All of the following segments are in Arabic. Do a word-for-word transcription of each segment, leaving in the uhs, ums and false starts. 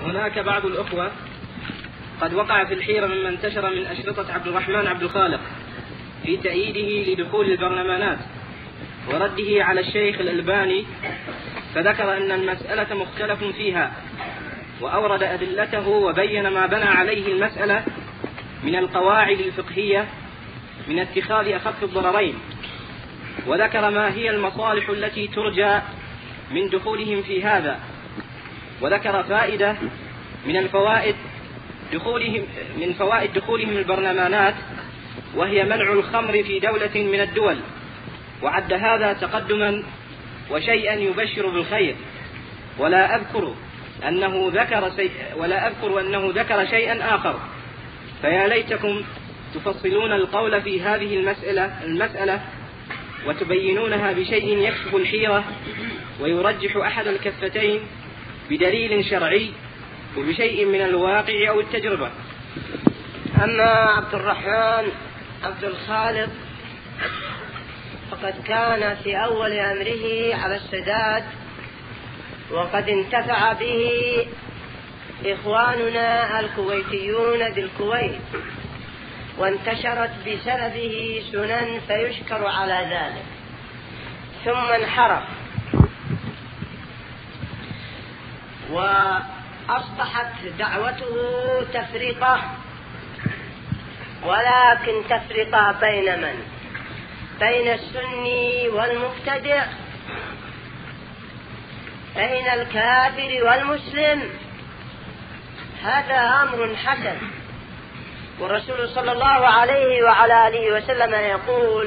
هناك بعض الأخوة قد وقع في الحيرة مما انتشر من أشرطة عبد الرحمن عبد الخالق في تأييده لدخول البرلمانات ورده على الشيخ الألباني، فذكر أن المسألة مختلف فيها، وأورد أدلته وبين ما بنى عليه المسألة من القواعد الفقهية من اتخاذ أخف الضررين، وذكر ما هي المصالح التي ترجى من دخولهم في هذا، وذكر فائدة من الفوائد دخولهم من فوائد دخولهم البرلمانات، وهي منع الخمر في دولة من الدول، وعد هذا تقدما وشيئا يبشر بالخير. ولا أذكر أنه ذكر شيء ولا أذكر أنه ذكر شيئا آخر، فيا ليتكم تفصلون القول في هذه المسألة المسألة وتبينونها بشيء يكشف الحيرة ويرجح أحد الكفتين بدليل شرعي وبشيء من الواقع أو التجربة. أما عبد الرحمن عبد الخالق فقد كان في أول أمره على السداد، وقد انتفع به إخواننا الكويتيون بالكويت، وانتشرت بسببه سنن فيشكر على ذلك، ثم انحرف وأصبحت دعوته تفرقة، ولكن تفرقة بين من؟ بين السني والمبتدع، بين الكافر والمسلم. هذا أمر حسن، والرسول صلى الله عليه وعلى آله وسلم يقول: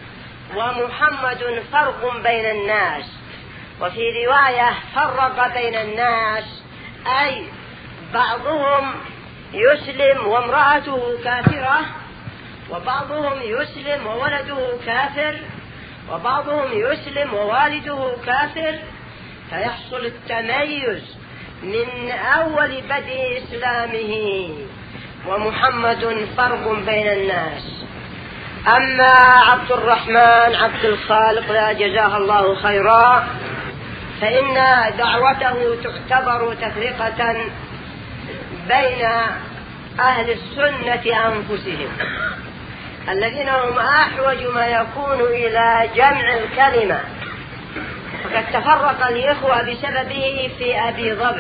ومحمد فرق بين الناس. وفي رواية فرق بين الناس، أي بعضهم يسلم وامرأته كافرة، وبعضهم يسلم وولده كافر، وبعضهم يسلم ووالده كافر، فيحصل التميز من أول بدء إسلامه. ومحمد فرق بين الناس. أما عبد الرحمن عبد الخالق لا جزاه الله خيرا، فإن دعوته تعتبر تفرقة بين أهل السنة أنفسهم، الذين هم أحوج ما يكون إلى جمع الكلمة. فقد تفرق الإخوة بسببه في أبي ظبي،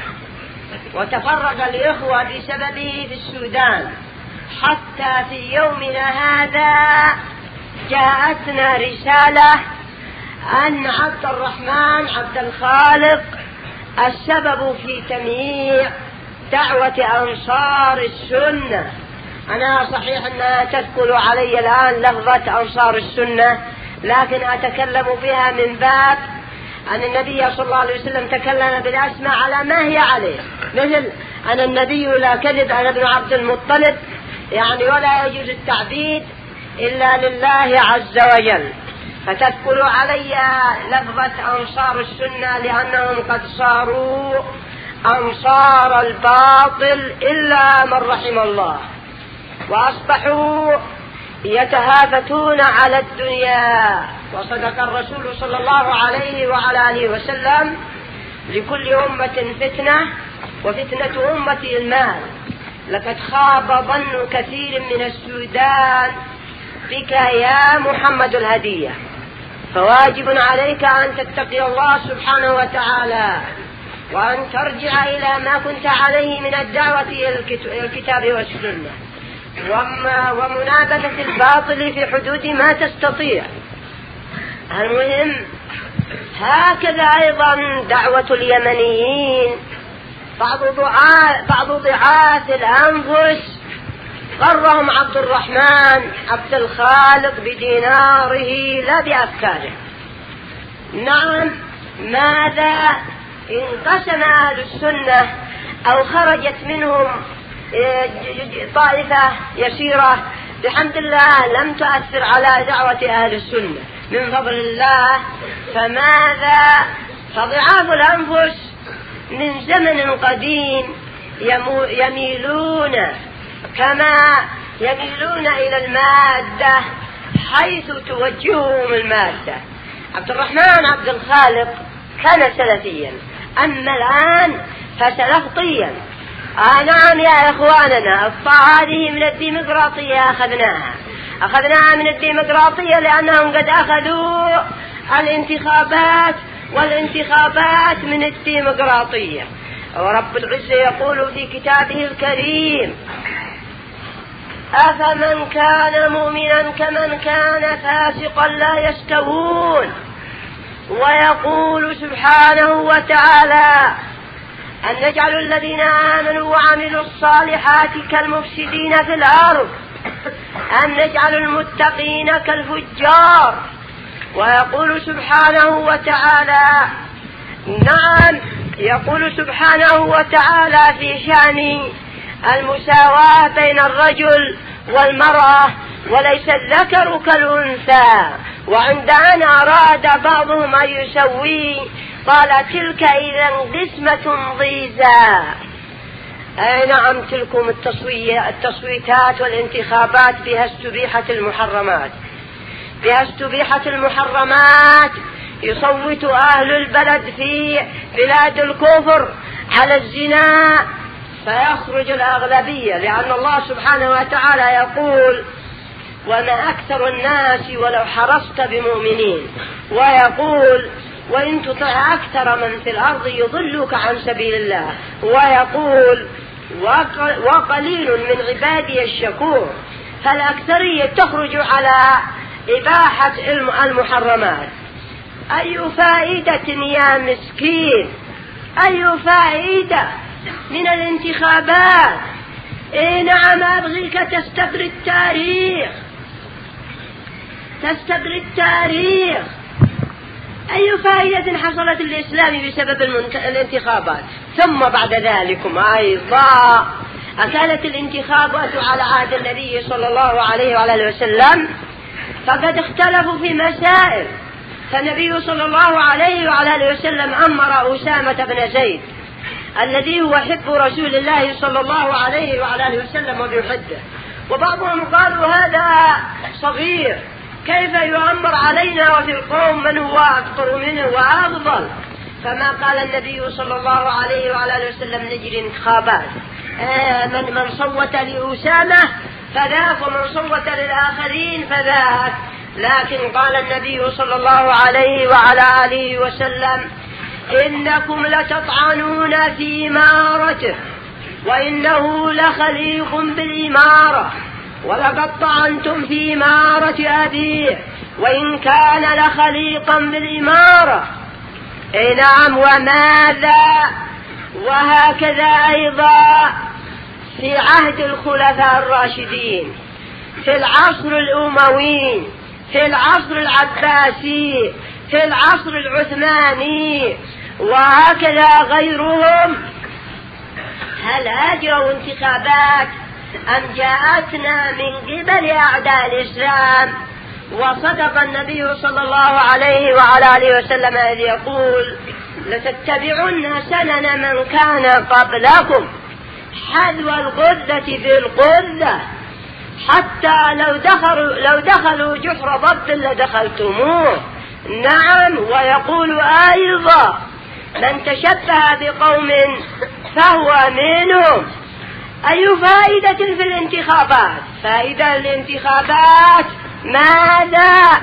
وتفرق الإخوة بسببه في السودان، حتى في يومنا هذا جاءتنا رسالة أن عبد الرحمن عبد الخالق السبب في تمييع دعوة أنصار السنة. أنا صحيح أنها تثقل علي الآن لفظة أنصار السنة، لكن أتكلم بها من باب أن النبي صلى الله عليه وسلم تكلم بالأسماء على ما هي عليه، مثل أن النبي لا كذب، أنا ابن عبد المطلب، يعني ولا يجوز التعبيد إلا لله عز وجل. فتثقل علي لفظة أنصار السنة، لأنهم قد صاروا أنصار الباطل إلا من رحم الله، وأصبحوا يتهافتون على الدنيا. وصدق الرسول صلى الله عليه وعلى آله وسلم: لكل أمة فتنة، وفتنة أمتي المال. لقد خاب ظن كثير من السودان بك يا محمد الهدية، فواجب عليك أن تتقي الله سبحانه وتعالى، وأن ترجع إلى ما كنت عليه من الدعوة إلى الكتاب والسنة، ومنابذة الباطل في حدود ما تستطيع. المهم هكذا أيضا دعوة اليمنيين، بعض ضعاف بعض ضعاف الأنفس غرهم عبد الرحمن عبد الخالق بديناره لا بأفكاره. نعم، ماذا انقسم أهل السنة أو خرجت منهم طائفة يسيرة بحمد الله لم تؤثر على دعوة أهل السنة من فضل الله. فماذا؟ فضعاف الأنفس من زمن قديم يميلون كما يميلون إلى المادة حيث توجههم المادة. عبد الرحمن عبد الخالق كان سلفيا، أما الآن فسنخطيا. آه نعم يا إخواننا، هذه من الديمقراطية أخذناها أخذناها من الديمقراطية لأنهم قد أخذوا الانتخابات، والانتخابات من الديمقراطية. ورب العزة يقول في كتابه الكريم: أفمن كان مؤمنا كمن كان فاسقا لا يستوون. ويقول سبحانه وتعالى: أن نجعل الذين آمنوا وعملوا الصالحات كالمفسدين في الأرض أن نجعل المتقين كالفجار. ويقول سبحانه وتعالى نعم يقول سبحانه وتعالى في شأن المساواة بين الرجل والمرأة: وليس الذكر كالأنثى. وعند أن أراد بعضهم أن يسوي قال: تلك إذا قسمة ضيزى. أي نعم، تلكم التصويتات والانتخابات بها استبيحت المحرمات، بها استبيحت المحرمات. يصوت أهل البلد في بلاد الكفر على الزنا فيخرج الأغلبية، لأن الله سبحانه وتعالى يقول: وما أكثر الناس ولو حرصت بمؤمنين. ويقول: وإن تطع أكثر من في الأرض يضلوك عن سبيل الله. ويقول: وقليل من عبادي الشكور. فالأكثرية تخرج على إباحة المحرمات. أي فائدة يا مسكين، أي فائدة من الانتخابات؟ إيه نعم، أبغيك تستقر التاريخ، تستقر التاريخ. أي فائدة حصلت للإسلام بسبب الانتخابات؟ ثم بعد ذلك أيضا أكانت الانتخابات على عهد النبي صلى الله عليه وعلى وسلم فقد اختلفوا في مسائل. فالنبي صلى الله عليه وعلى وسلم أمر أسامة بن زيد الذي هو حب رسول الله صلى الله عليه وعلى وسلم وبيحبه. وبعضهم قالوا: هذا صغير، كيف يؤمر علينا وفي القوم من هو أكثر منه وأفضل؟ فما قال النبي صلى الله عليه وعلى وسلم: نجري انتخابات، آه من من صوت لأسامة فذاك، ومن صوت للآخرين فذاك. لكن قال النبي صلى الله عليه وعلى آله وسلم: إنكم لتطعنون في إمارته وإنه لخليق بالإمارة، ولقد طعنتم في إمارة أبيه وإن كان لخليقا بالإمارة. إيه نعم. وماذا؟ وهكذا أيضا في عهد الخلفاء الراشدين، في العصر الأموي، في العصر العباسي، في العصر العثماني، وهكذا غيرهم. هل أجروا انتخابات أم جاءتنا من قبل أعداء الإسلام؟ وصدق النبي صلى الله عليه وعلى آله وسلم إذ يقول: لتتبعن سنن من كان قبلكم حذو الغدة بالغدة حتى لو دخلوا, لو دخلوا جحر ضب لدخلتموه. نعم. ويقول أيضا: من تشبه بقوم فهو منهم. أي فائدة في الانتخابات؟ فائدة الانتخابات ماذا؟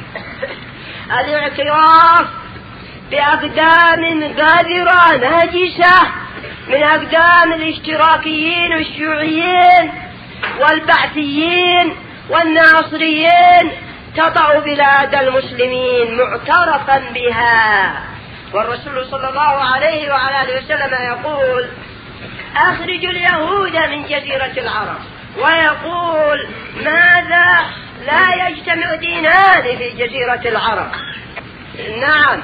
الاعتراف بأقدام قذرة نجسة من أقدام الاشتراكيين والشيوعيين والبعثيين والناصريين تضع بلاد المسلمين معترفا بها. والرسول صلى الله عليه وعلى آله وسلم يقول: أخرجوا اليهود من جزيرة العرب. ويقول: ماذا؟ لا يجتمع دينان في جزيرة العرب. نعم.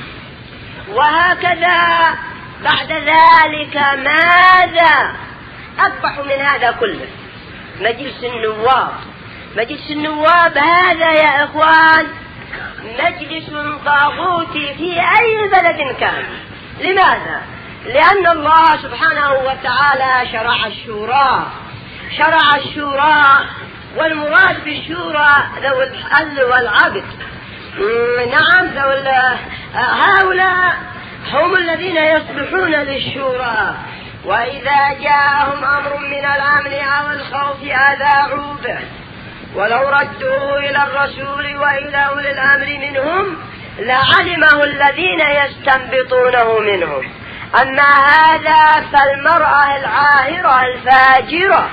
وهكذا بعد ذلك ماذا؟ أقبح من هذا كله مجلس النواب. مجلس النواب هذا يا إخوان مجلس طاغوتي في أي بلد كان. لماذا؟ لأن الله سبحانه وتعالى شرع الشورى، شرع الشورى، والمراد بالشورى ذو الحل والعقد. نعم، ذو هؤلاء هم الذين يصلحون للشورى، وإذا جاءهم أمر من الأمن أو الخوف أذاعوا به، ولو ردوه إلى الرسول وإلى أولي الأمر منهم لعلمه الذين يستنبطونه منهم. أما هذا فالمرأة العاهرة الفاجرة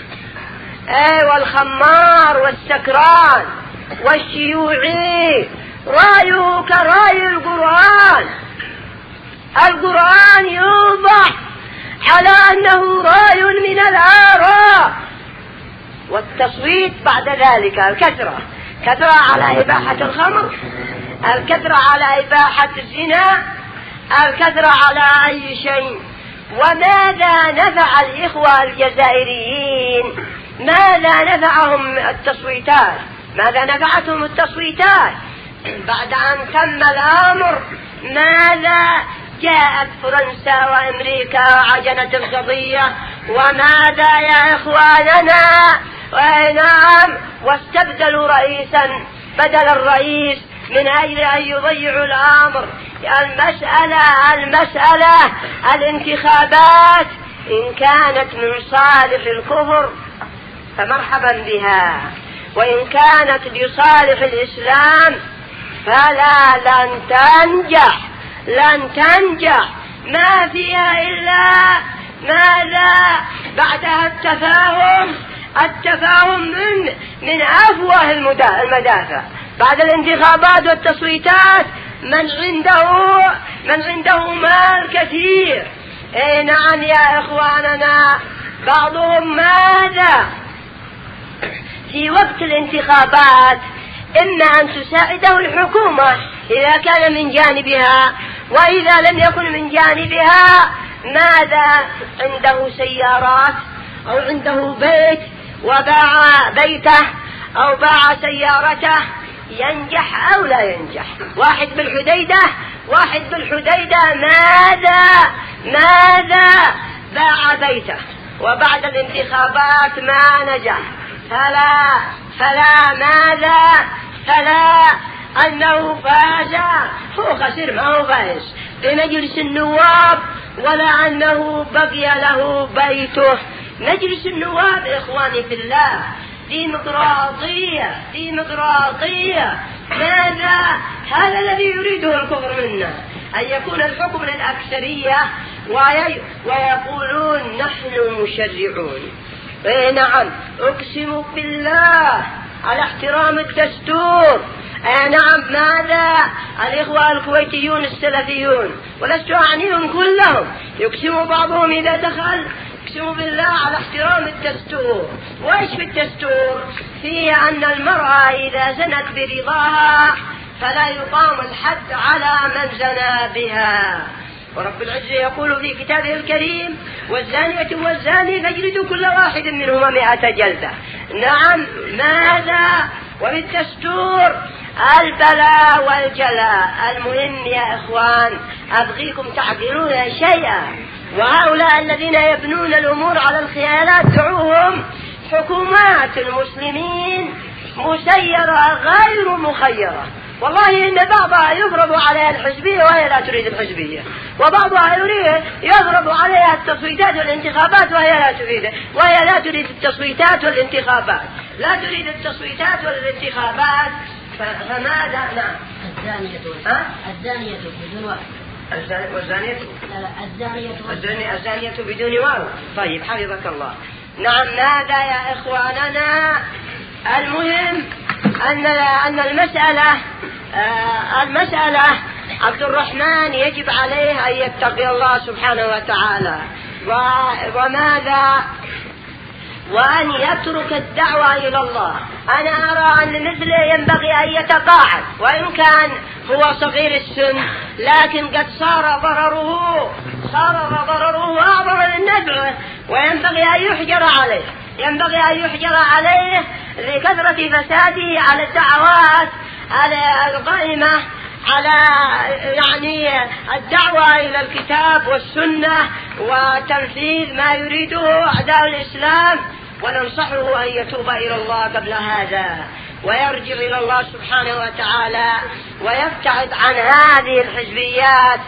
أي والخمار والسكران والشيوعي رأيه كرأي القرآن. القرآن يوضح على أنه رأي من الآراء، والتصويت بعد ذلك الكثرة، كثرة على إباحة الخمر، الكثرة على إباحة الزنا، الكثرة على أي شيء. وماذا نفع الإخوة الجزائريين؟ ماذا نفعهم التصويتات؟ ماذا نفعتهم التصويتات؟ بعد أن تم الأمر ماذا جاءت فرنسا وأمريكا وعجنت القضية؟ وماذا يا إخواننا؟ نعم، واستبدلوا رئيسا بدل الرئيس من أجل أن يضيعوا الأمر. المسألة المسألة الانتخابات إن كانت من صالح الكفر فمرحبا بها، وإن كانت لصالح الإسلام فلا لن تنجح، لن تنجح. ما فيها إلا ماذا بعدها؟ التفاهم، التفاهم من من أفواه المدافع. بعد الانتخابات والتصويتات من عنده من عنده مال كثير. اي نعم يا إخواننا، بعضهم ماذا في وقت الانتخابات؟ إما أن تساعده الحكومة إذا كان من جانبها، وإذا لم يكن من جانبها ماذا؟ عنده سيارات أو عنده بيت وباع بيته أو باع سيارته، ينجح أو لا ينجح. واحد بالحديدة واحد بالحديدة ماذا ماذا باع بيته، وبعد الانتخابات ما نجح، فلا فلا ماذا فلا أنه فاز، هو خسر ما هو فاز بمجلس النواب، ولا أنه بقي له بيته. مجلس النواب إخواني في الله ديمقراطية، ديمقراطية. ماذا؟ هذا الذي يريده الكفر منا، أن يكون الحكم للأكثرية ويقولون نحن مشرعون. اي نعم، اقسم بالله على احترام الدستور. اي نعم، ماذا؟ الإخوة الكويتيون السلفيون، ولست أعنيهم كلهم، يقسم بعضهم إذا دخل اقسم بالله على احترام الدستور. وايش في الدستور؟ فيه أن المرأة إذا زنت برضاها فلا يقام الحد على من زنى بها. ورب العزة يقول في كتابه الكريم: والزانية والزاني فاجلدوا كل واحد منهما مئة جلدة. نعم، ماذا؟ وبالدستور البلاء والجلاء. المهم يا إخوان أبغيكم تعقلون شيئا، وهؤلاء الذين يبنون الأمور على الخيالات دعوهم حكومات المسلمين مسيرة غير مخيرة. والله إن بعضها يفرض عليها الحزبية وهي لا تريد الحزبية، وبعضها يريد يفرض عليها التصويتات والانتخابات وهي لا تريد وهي لا تريد التصويتات والانتخابات لا تريد التصويتات والانتخابات. فماذا؟ نعم، الزانية الزانية بدون واو. والزانية لا لا الزانية الزانية الزانية بدون واو. طيب حفظك الله. نعم، ماذا يا إخواننا؟ المهم أن أن المسألة آه المسألة عبد الرحمن يجب عليه أن يتقي الله سبحانه وتعالى، وماذا؟ وأن يترك الدعوة إلى الله. أنا أرى أن مثله ينبغي أن يتقاعد، وإن كان هو صغير السن لكن قد صار ضرره صار ضرره أعظم من نفعه، وينبغي أن يحجر عليه ينبغي أن يحجر عليه لكثرة فساده على الدعوات على القائمة على يعني الدعوة إلى الكتاب والسنة وتنفيذ ما يريده أعداء الإسلام. وننصحه أن يتوب إلى الله قبل هذا، ويرجع إلى الله سبحانه وتعالى ويبتعد عن هذه الحزبيات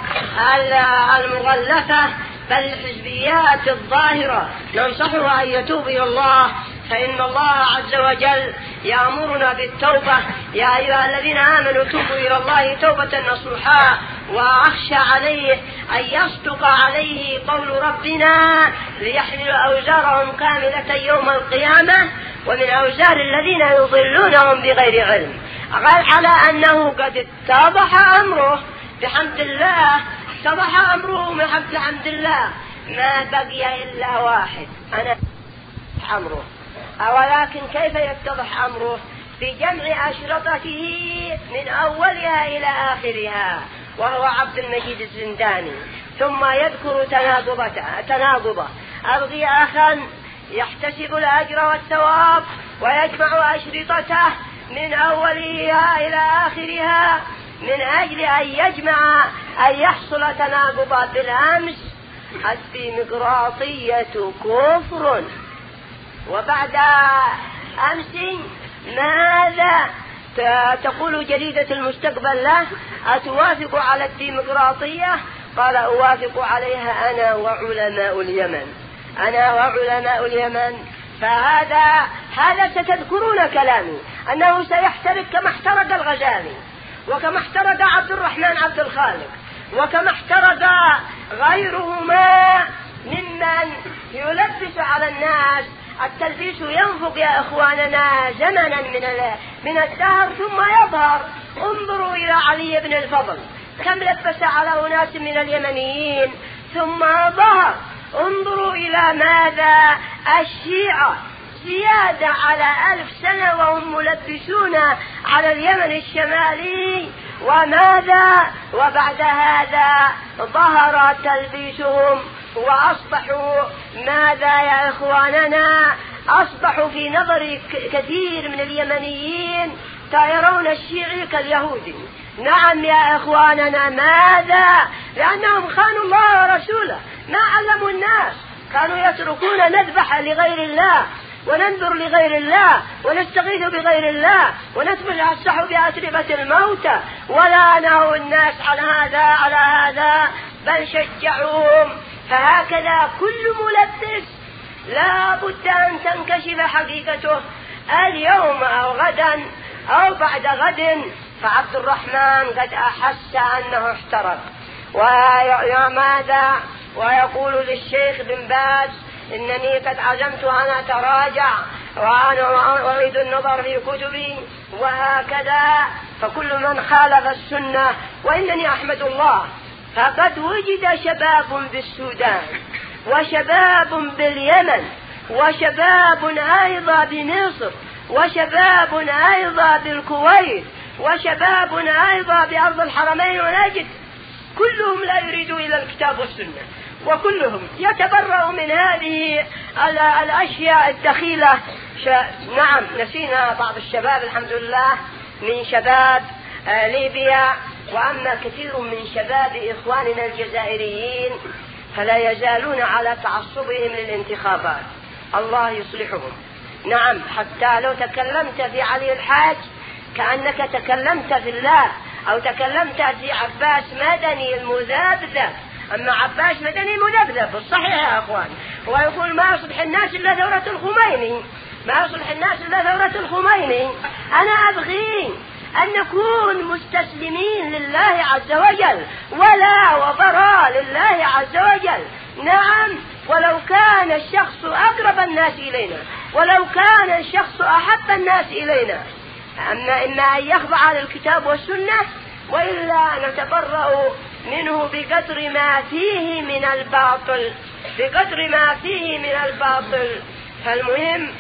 المغلفة بل الحزبيات الظاهرة. ننصحه أن يتوب إلى الله، فإن الله عز وجل يأمرنا بالتوبة: يا أيها الذين آمنوا توبوا إلى الله توبة نصوحا. وأخشى عليه أن يصدق عليه قول ربنا: ليحملوا أوزارهم كاملة يوم القيامة ومن أوزار الذين يضلونهم بغير علم. قال على أنه قد اتضح أمره بحمد الله، اتضح أمره بحمد الله، ما بقي إلا واحد: أنا أمره. ولكن كيف يتضح أمره؟ بجمع أشرطته من أولها إلى آخرها، وهو عبد المجيد الزنداني. ثم يذكر تناقضه: أبغي أخا يحتسب الأجر والثواب ويجمع أشرطته من أولها إلى آخرها من أجل أن يجمع أن يحصل تناقض. بالأمس الديمقراطية كفر، وبعد أمس ماذا تقول جريدة المستقبل له؟ أتوافق على الديمقراطية؟ قال: أوافق عليها أنا وعلماء اليمن، أنا وعلماء اليمن. فهذا هذا ستذكرون كلامي أنه سيحترق كما احترق الغزالي، وكما احترق عبد الرحمن عبد الخالق، وكما احترق غيرهما ممن يلبس على الناس. التلبيس ينفق يا إخواننا زمنا من من الدهر ثم يظهر. انظروا إلى علي بن الفضل، كم لبس على أناس من اليمنيين ثم ظهر. انظروا إلى ماذا الشيعة زيادة على ألف سنة وهم ملبسون على اليمن الشمالي، وماذا وبعد هذا ظهر تلبيسهم وأصبحوا ماذا يا إخواننا؟ أصبحوا في نظر كثير من اليمنيين يرون الشيعي كاليهودي. نعم يا إخواننا، ماذا؟ لأنهم خانوا الله ورسوله، ما علموا الناس، كانوا يتركون نذبح لغير الله وننذر لغير الله ونستغيث بغير الله ونتمسح بأتربة الموتى، ولا نهوا الناس على هذا على هذا بل شجعوهم. فهكذا كل ملبس لا بد أن تنكشف حقيقته اليوم أو غدا أو بعد غد. فعبد الرحمن قد أحس أنه احترق، وماذا ويقول للشيخ بن باز: إنني قد عزمت أن أتراجع وأنا أريد النظر في كتبي، وهكذا. فكل من خالف السنة، وإنني أحمد الله فقد وجد شباب بالسودان وشباب باليمن وشباب أيضا بمصر وشباب أيضا بالكويت وشباب أيضا بأرض الحرمين ونجد، كلهم لا يريدوا إلى الكتاب والسنة، وكلهم يتبرأوا من هذه الأشياء الدخيلة. نعم، نسينا بعض الشباب الحمد لله من شباب ليبيا، وأما كثير من شباب إخواننا الجزائريين فلا يزالون على تعصبهم للانتخابات، الله يصلحهم. نعم، حتى لو تكلمت في علي الحاج كأنك تكلمت في الله، أو تكلمت في عباس مدني المذبذب. أما عباس مدني مذبذب بالصحيح يا أخوان، ويقول ما يصلح الناس إلا ثورة الخميني، ما يصلح الناس إلا ثورة الخميني. أنا أبغي أن نكون مستسلمين لله عز وجل ولا وبراء لله عز وجل. نعم، ولو كان الشخص أقرب الناس إلينا، ولو كان الشخص أحب الناس إلينا، أما إما أن يخضع للكتاب والسنة، وإلا نتبرأ منه بقدر ما فيه من الباطل، بقدر ما فيه من الباطل. فالمهم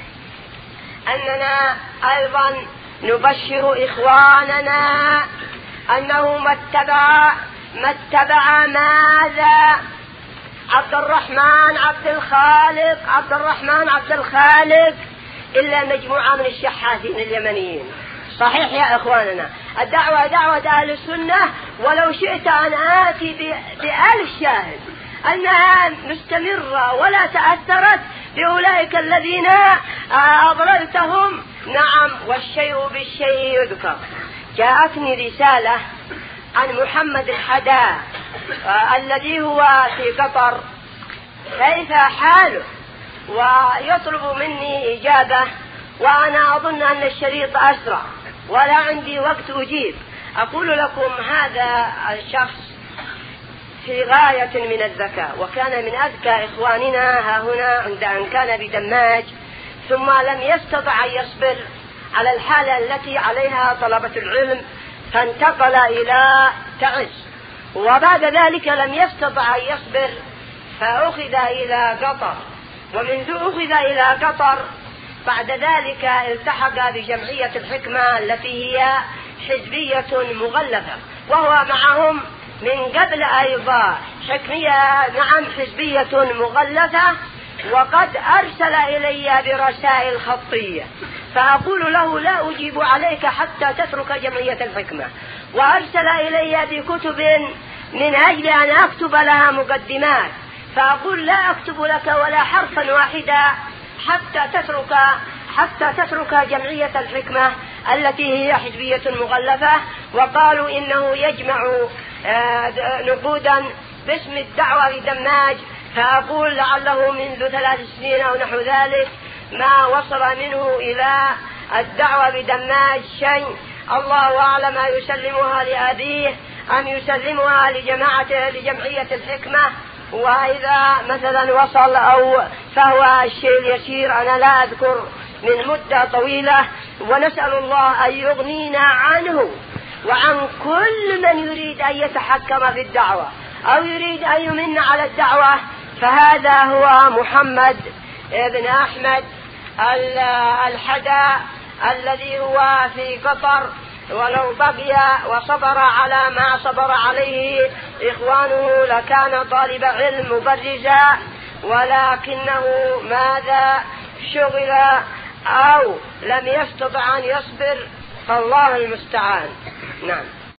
أننا أيضا نبشر إخواننا أنه ما اتبع ما اتبع ماذا عبد الرحمن عبد الخالق عبد الرحمن عبد الخالق إلا مجموعة من الشحاثين اليمنيين. صحيح يا إخواننا، الدعوة دعوة أهل السنة، ولو شئت أن آتي بألف شاهد أنها مستمرة ولا تأثرت بأولئك الذين أضللتهم نعم، والشيء بالشيء يذكر. جاءتني رسالة عن محمد الحداء آه الذي هو في قطر، كيف حاله، ويطلب مني إجابة، وأنا أظن أن الشريط أسرع ولا عندي وقت أجيب. أقول لكم هذا الشخص في غاية من الذكاء، وكان من أذكى إخواننا ها هنا عند أن كان بدماج، ثم لم يستطع أن يصبر على الحالة التي عليها طلبة العلم، فانتقل إلى تعز، وبعد ذلك لم يستطع أن يصبر فأخذ إلى قطر، ومنذ أخذ إلى قطر بعد ذلك التحق بجمعية الحكمة التي هي حزبية مغلفة، وهو معهم من قبل أيضا حكمية، نعم حزبية مغلفة، وقد أرسل إلي برسائل خطية، فأقول له لا أجيب عليك حتى تترك جمعية الحكمة، وأرسل إلي بكتب من أجل أن أكتب لها مقدمات، فأقول لا أكتب لك ولا حرفا واحدا حتى تترك حتى تترك جمعية الحكمة التي هي حزبية مغلفة. وقالوا إنه يجمع نقودا باسم الدعوة بدماج، فأقول لعله منذ ثلاث سنين أو نحو ذلك ما وصل منه إلى الدعوة بدماج شيء، الله أعلم يسلمها لأبيه أم يسلمها لجماعة لجمعية الحكمة، وإذا مثلا وصل أو فهو الشيء اليسير أنا لا أذكر من مدة طويلة، ونسأل الله أن يغنينا عنه وعن كل من يريد أن يتحكم في الدعوة أو يريد أن يمن على الدعوة، فهذا هو محمد بن أحمد الحداء الذي هو في قطر، ولو بقي وصبر على ما صبر عليه إخوانه لكان طالب علم مبرزا، ولكنه ماذا شغل أو لم يستطع أن يصبر، فالله المستعان. نعم.